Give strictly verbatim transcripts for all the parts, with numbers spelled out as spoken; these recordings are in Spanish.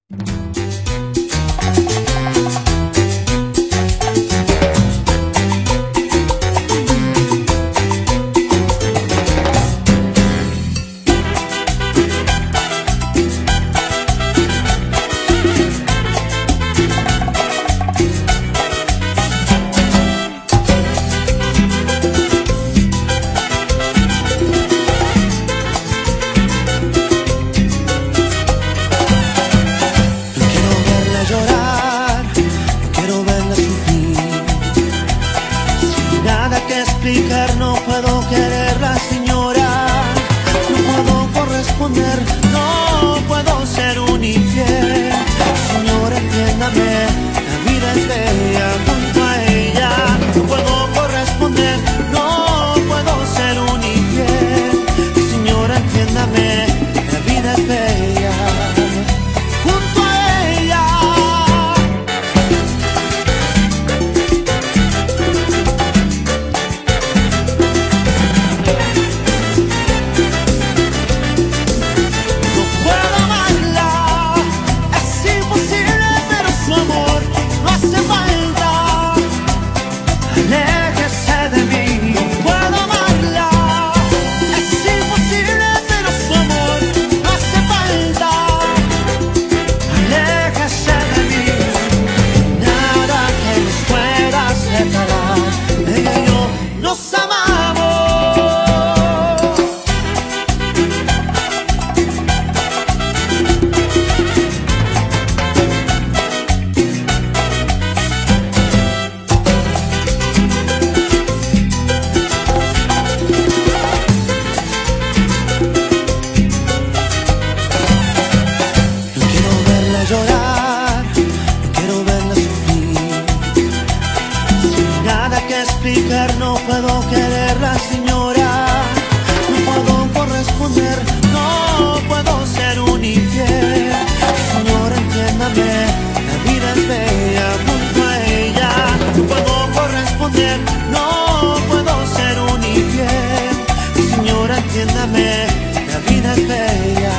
No puedo quererla, señora. No puedo corresponder, no puedo ser un infiel. Señora, entiéndame, la vida es bella junto a ella. No puedo corresponder, no puedo ser un infiel. Señora, entiéndame, la vida es bella junto a ella. Llorar, no quiero verla sufrir. Sin nada que explicar, no puedo quererla, señora. No puedo corresponder, no puedo ser un infiel. Señora, entiéndame, la vida es bella junto a ella. No puedo corresponder, no puedo ser un infiel. Señora, entiéndame, la vida es bella.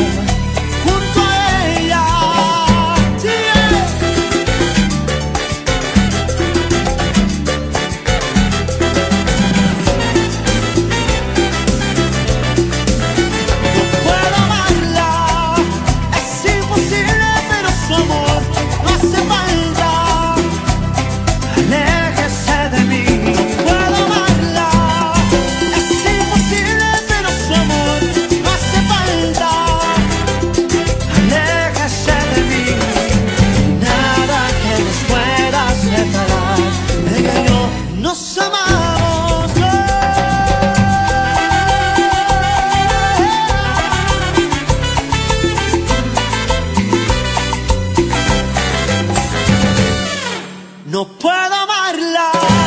Nos amamos, no puedo amarla.